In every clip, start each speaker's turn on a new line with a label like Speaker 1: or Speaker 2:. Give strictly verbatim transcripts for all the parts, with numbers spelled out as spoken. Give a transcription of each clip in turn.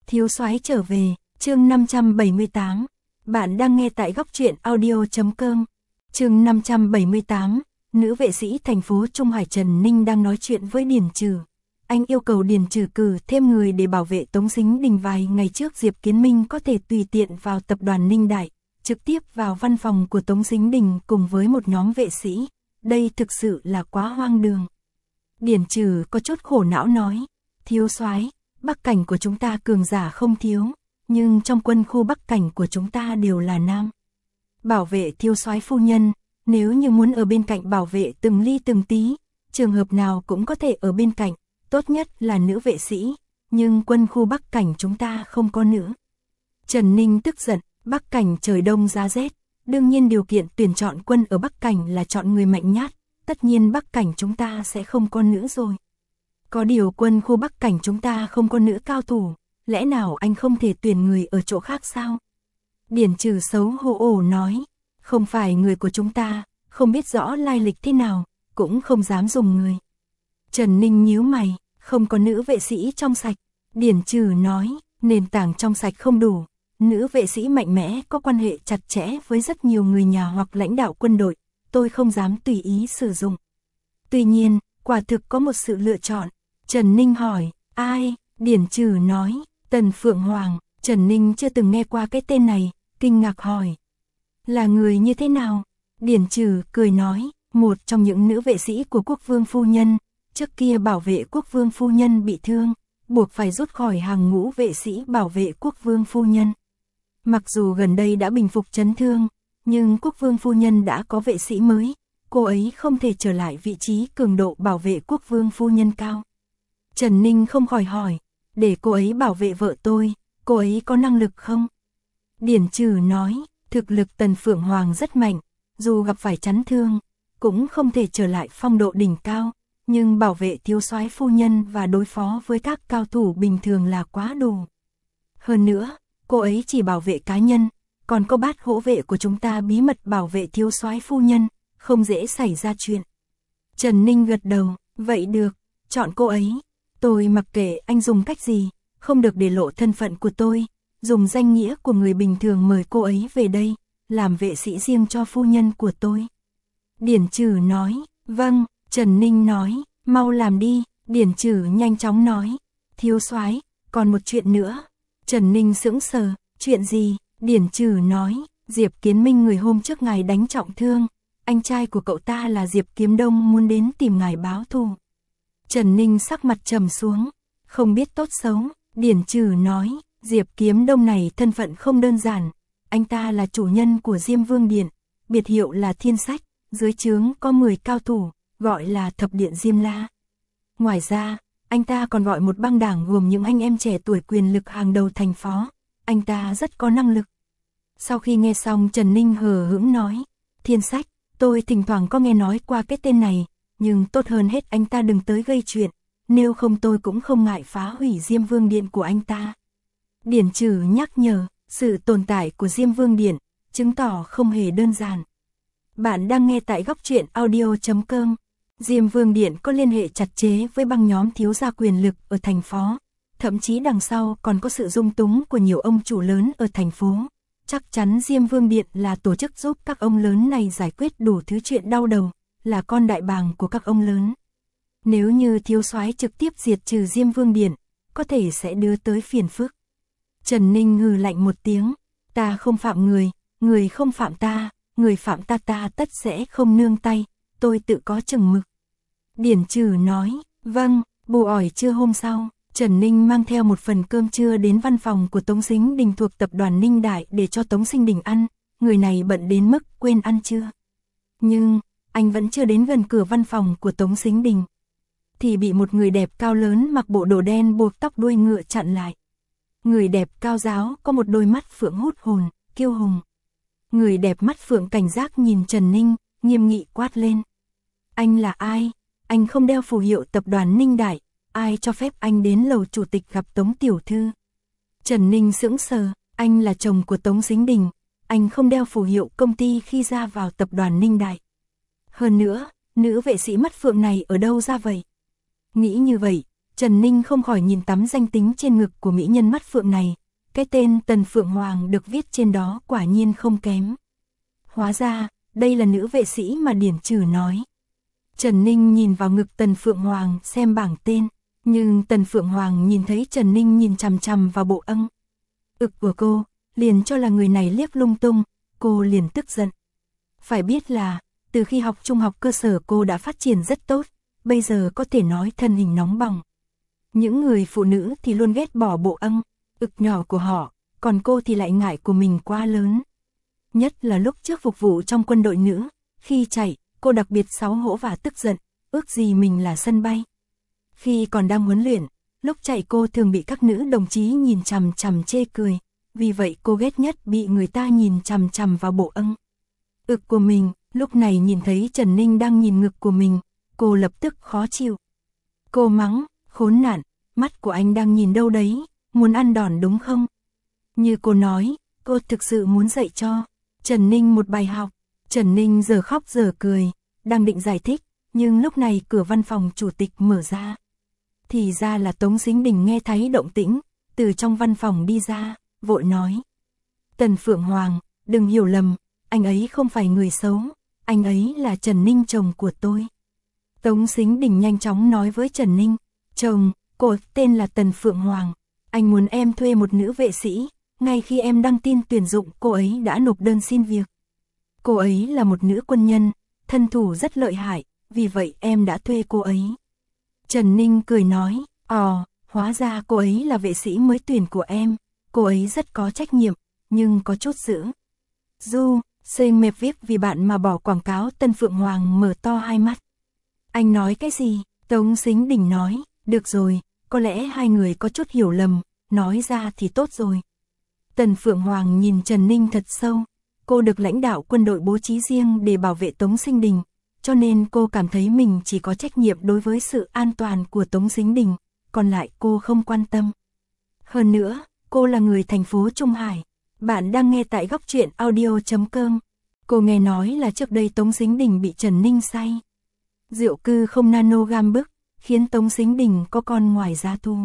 Speaker 1: Thiếu soái trở về, chương năm trăm bảy mươi tám. Bạn đang nghe tại góc truyện audio chấm com. Chương năm trăm bảy mươi tám, nữ vệ sĩ thành phố Trung Hải Trần Ninh đang nói chuyện với Điền Trừ. Anh yêu cầu Điền Trừ cử thêm người để bảo vệ Tống Sính Đình. Vài ngày trước Diệp Kiến Minh có thể tùy tiện vào tập đoàn Ninh Đại, trực tiếp vào văn phòng của Tống Sính Đình cùng với một nhóm vệ sĩ. Đây thực sự là quá hoang đường. Điền Trừ có chút khổ não nói, thiếu soái, Bắc cảnh của chúng ta cường giả không thiếu, nhưng trong quân khu Bắc cảnh của chúng ta đều là nam. Bảo vệ thiếu soái phu nhân, nếu như muốn ở bên cạnh bảo vệ từng ly từng tí, trường hợp nào cũng có thể ở bên cạnh, tốt nhất là nữ vệ sĩ, nhưng quân khu Bắc cảnh chúng ta không có nữ. Trần Ninh tức giận, Bắc cảnh trời đông giá rét, đương nhiên điều kiện tuyển chọn quân ở Bắc cảnh là chọn người mạnh nhát, tất nhiên Bắc cảnh chúng ta sẽ không có nữ rồi. Có điều quân khu Bắc cảnh chúng ta không có nữ cao thủ, lẽ nào anh không thể tuyển người ở chỗ khác sao? Điền Trừ xấu hổ ổ nói, không phải người của chúng ta, không biết rõ lai lịch thế nào, cũng không dám dùng người. Trần Ninh nhíu mày, không có nữ vệ sĩ trong sạch. Điền Trừ nói, nền tảng trong sạch không đủ, nữ vệ sĩ mạnh mẽ có quan hệ chặt chẽ với rất nhiều người nhà hoặc lãnh đạo quân đội, tôi không dám tùy ý sử dụng. Tuy nhiên, quả thực có một sự lựa chọn. Trần Ninh hỏi, ai? Điền Trừ nói, Tần Phượng Hoàng. Trần Ninh chưa từng nghe qua cái tên này, kinh ngạc hỏi, là người như thế nào? Điền Trừ cười nói, một trong những nữ vệ sĩ của quốc vương phu nhân, trước kia bảo vệ quốc vương phu nhân bị thương, buộc phải rút khỏi hàng ngũ vệ sĩ bảo vệ quốc vương phu nhân. Mặc dù gần đây đã bình phục chấn thương, nhưng quốc vương phu nhân đã có vệ sĩ mới, cô ấy không thể trở lại vị trí cường độ bảo vệ quốc vương phu nhân cao. Trần Ninh không khỏi hỏi, để cô ấy bảo vệ vợ tôi, cô ấy có năng lực không? Điền Trừ nói, thực lực Tần Phượng Hoàng rất mạnh, dù gặp phải chấn thương, cũng không thể trở lại phong độ đỉnh cao, nhưng bảo vệ thiếu soái phu nhân và đối phó với các cao thủ bình thường là quá đủ. Hơn nữa, cô ấy chỉ bảo vệ cá nhân, còn có bát hỗ vệ của chúng ta bí mật bảo vệ thiếu soái phu nhân, không dễ xảy ra chuyện. Trần Ninh gật đầu, vậy được, chọn cô ấy. Tôi mặc kệ anh dùng cách gì, không được để lộ thân phận của tôi, dùng danh nghĩa của người bình thường mời cô ấy về đây, làm vệ sĩ riêng cho phu nhân của tôi. Điền Trừ nói, vâng. Trần Ninh nói, mau làm đi. Điền Trừ nhanh chóng nói, thiếu soái, còn một chuyện nữa. Trần Ninh sững sờ, chuyện gì? Điền Trừ nói, Diệp Kiến Minh người hôm trước ngài đánh trọng thương, anh trai của cậu ta là Diệp Kiếm Đông muốn đến tìm ngài báo thù. Trần Ninh sắc mặt trầm xuống, không biết tốt xấu. Điền Trừ nói, Diệp Kiếm Đông này thân phận không đơn giản, anh ta là chủ nhân của Diêm Vương Điện, biệt hiệu là Thiên Sách, dưới trướng có mười cao thủ, gọi là Thập Điện Diêm La. Ngoài ra, anh ta còn gọi một băng đảng gồm những anh em trẻ tuổi quyền lực hàng đầu thành phố, anh ta rất có năng lực. Sau khi nghe xong Trần Ninh hờ hững nói, Thiên Sách, tôi thỉnh thoảng có nghe nói qua cái tên này, nhưng tốt hơn hết anh ta đừng tới gây chuyện, nếu không tôi cũng không ngại phá hủy Diêm Vương Điện của anh ta. Điền Trừ nhắc nhở, sự tồn tại của Diêm Vương Điện, chứng tỏ không hề đơn giản. Bạn đang nghe tại góc truyện audio chấm com. Diêm Vương Điện có liên hệ chặt chẽ với băng nhóm thiếu gia quyền lực ở thành phố, thậm chí đằng sau còn có sự dung túng của nhiều ông chủ lớn ở thành phố. Chắc chắn Diêm Vương Điện là tổ chức giúp các ông lớn này giải quyết đủ thứ chuyện đau đầu, là con đại bàng của các ông lớn. Nếu như thiếu soái trực tiếp diệt trừ Diêm Vương Điện, có thể sẽ đưa tới phiền phức. Trần Ninh hừ lạnh một tiếng, ta không phạm người, người không phạm ta, người phạm ta ta tất sẽ không nương tay, tôi tự có chừng mực. Điền Trừ nói, vâng. Bù ỏi trưa hôm sau, Trần Ninh mang theo một phần cơm trưa đến văn phòng của Tống Sính Đình thuộc tập đoàn Ninh Đại để cho Tống Sính Đình ăn, người này bận đến mức quên ăn trưa. Nhưng, anh vẫn chưa đến gần cửa văn phòng của Tống Sính Đình, thì bị một người đẹp cao lớn mặc bộ đồ đen buộc tóc đuôi ngựa chặn lại. Người đẹp cao ráo có một đôi mắt phượng hút hồn, kiêu hùng. Người đẹp mắt phượng cảnh giác nhìn Trần Ninh, nghiêm nghị quát lên. Anh là ai? Anh không đeo phù hiệu tập đoàn Ninh Đại, ai cho phép anh đến lầu chủ tịch gặp Tống tiểu thư? Trần Ninh sững sờ, anh là chồng của Tống Sính Đình, anh không đeo phù hiệu công ty khi ra vào tập đoàn Ninh Đại. Hơn nữa, nữ vệ sĩ mắt phượng này ở đâu ra vậy? Nghĩ như vậy, Trần Ninh không khỏi nhìn tấm danh tính trên ngực của mỹ nhân mắt phượng này, cái tên Tần Phượng Hoàng được viết trên đó quả nhiên không kém. Hóa ra, đây là nữ vệ sĩ mà Điển Trừ nói. Trần Ninh nhìn vào ngực Tần Phượng Hoàng xem bảng tên, nhưng Tần Phượng Hoàng nhìn thấy Trần Ninh nhìn chằm chằm vào bộ âng ực của cô, liền cho là người này liếc lung tung, cô liền tức giận. Phải biết là, từ khi học trung học cơ sở cô đã phát triển rất tốt, bây giờ có thể nói thân hình nóng bỏng. Những người phụ nữ thì luôn ghét bỏ bộ âng ực nhỏ của họ, còn cô thì lại ngại của mình quá lớn. Nhất là lúc trước phục vụ trong quân đội nữ, khi chạy, cô đặc biệt xấu hổ và tức giận, ước gì mình là sân bay. Khi còn đang huấn luyện, lúc chạy cô thường bị các nữ đồng chí nhìn chằm chằm chê cười, vì vậy cô ghét nhất bị người ta nhìn chằm chằm vào bộ âng ực của mình. Lúc này nhìn thấy Trần Ninh đang nhìn ngực của mình, cô lập tức khó chịu. Cô mắng, khốn nạn, mắt của anh đang nhìn đâu đấy, muốn ăn đòn đúng không? Như cô nói, cô thực sự muốn dạy cho Trần Ninh một bài học. Trần Ninh giờ khóc giờ cười, đang định giải thích, nhưng lúc này cửa văn phòng chủ tịch mở ra. Thì ra là Tống Sính Đình nghe thấy động tĩnh, từ trong văn phòng đi ra, vội nói. Tần Phượng Hoàng, đừng hiểu lầm, anh ấy không phải người xấu, anh ấy là Trần Ninh chồng của tôi. Tống Sính Đình nhanh chóng nói với Trần Ninh, chồng, cô tên là Tần Phượng Hoàng, anh muốn em thuê một nữ vệ sĩ, ngay khi em đăng tin tuyển dụng cô ấy đã nộp đơn xin việc. Cô ấy là một nữ quân nhân, thân thủ rất lợi hại, vì vậy em đã thuê cô ấy. Trần Ninh cười nói, ồ, hóa ra cô ấy là vệ sĩ mới tuyển của em, cô ấy rất có trách nhiệm, nhưng có chút dữ. Du, xên mẹp viết vì bạn mà bỏ quảng cáo. Tần Phượng Hoàng mở to hai mắt. Anh nói cái gì? Tống Sính Đình nói, được rồi, có lẽ hai người có chút hiểu lầm, nói ra thì tốt rồi. Tần Phượng Hoàng nhìn Trần Ninh thật sâu, cô được lãnh đạo quân đội bố trí riêng để bảo vệ Tống Sính Đình, cho nên cô cảm thấy mình chỉ có trách nhiệm đối với sự an toàn của Tống Sính Đình, còn lại cô không quan tâm. Hơn nữa, cô là người thành phố Trung Hải. Bạn đang nghe tại góc truyện audio chấm com. Cô nghe nói là trước đây Tống Sính Đình bị Trần Ninh say rượu cư không nanogam bức, khiến Tống Sính Đình có con ngoài giá thú.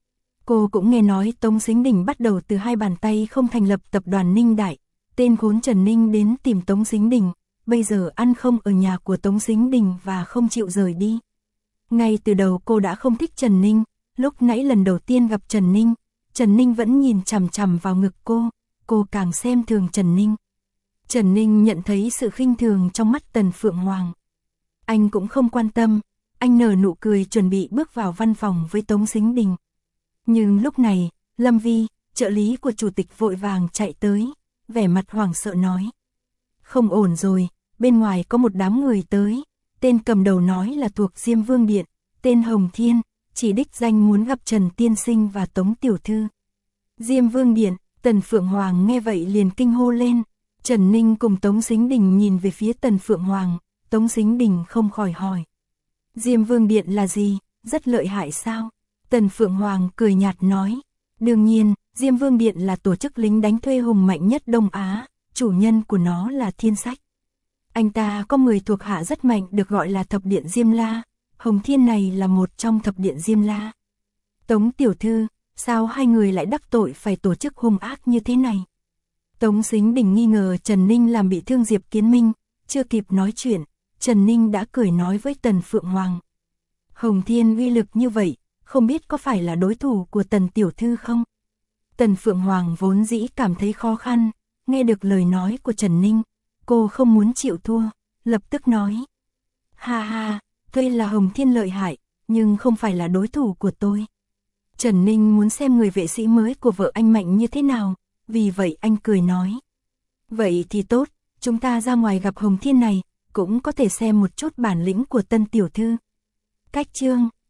Speaker 1: Cô cũng nghe nói Tống Sính Đình bắt đầu từ hai bàn tay không thành lập tập đoàn Ninh Đại, tên khốn Trần Ninh đến tìm Tống Sính Đình, bây giờ ăn không ở nhà của Tống Sính Đình và không chịu rời đi. Ngay từ đầu cô đã không thích Trần Ninh, lúc nãy lần đầu tiên gặp Trần Ninh, Trần Ninh vẫn nhìn chằm chằm vào ngực cô, cô càng xem thường Trần Ninh. Trần Ninh nhận thấy sự khinh thường trong mắt Tần Phượng Hoàng. Anh cũng không quan tâm, anh nở nụ cười chuẩn bị bước vào văn phòng với Tống Sính Đình. Nhưng lúc này, Lâm Vi, trợ lý của chủ tịch vội vàng chạy tới, vẻ mặt hoảng sợ nói. Không ổn rồi, bên ngoài có một đám người tới, tên cầm đầu nói là thuộc Diêm Vương Điện, tên Hồng Thiên, chỉ đích danh muốn gặp Trần Tiên Sinh và Tống Tiểu Thư. Diêm Vương Điện, Tần Phượng Hoàng nghe vậy liền kinh hô lên. Trần Ninh cùng Tống Sính Đình nhìn về phía Tần Phượng Hoàng, Tống Sính Đình không khỏi hỏi. Diêm Vương Điện là gì, rất lợi hại sao? Tần Phượng Hoàng cười nhạt nói. Đương nhiên, Diêm Vương Điện là tổ chức lính đánh thuê hùng mạnh nhất Đông Á, chủ nhân của nó là Thiên Sách. Anh ta có người thuộc hạ rất mạnh được gọi là Thập Điện Diêm La, Hồng Thiên này là một trong Thập Điện Diêm La. Tống Tiểu Thư, sao hai người lại đắc tội phải tổ chức hung ác như thế này? Tống Sính Đình nghi ngờ Trần Ninh làm bị thương Diệp Kiến Minh, chưa kịp nói chuyện, Trần Ninh đã cười nói với Tần Phượng Hoàng. Hồng Thiên uy lực như vậy, không biết có phải là đối thủ của Tần Tiểu Thư không? Tần Phượng Hoàng vốn dĩ cảm thấy khó khăn, nghe được lời nói của Trần Ninh, cô không muốn chịu thua, lập tức nói. Ha ha, tuy là Hồng Thiên lợi hại, nhưng không phải là đối thủ của tôi. Trần Ninh muốn xem người vệ sĩ mới của vợ anh mạnh như thế nào, vì vậy anh cười nói. Vậy thì tốt, chúng ta ra ngoài gặp Hồng Thiên này, cũng có thể xem một chút bản lĩnh của Tân Tiểu Thư. Cách chương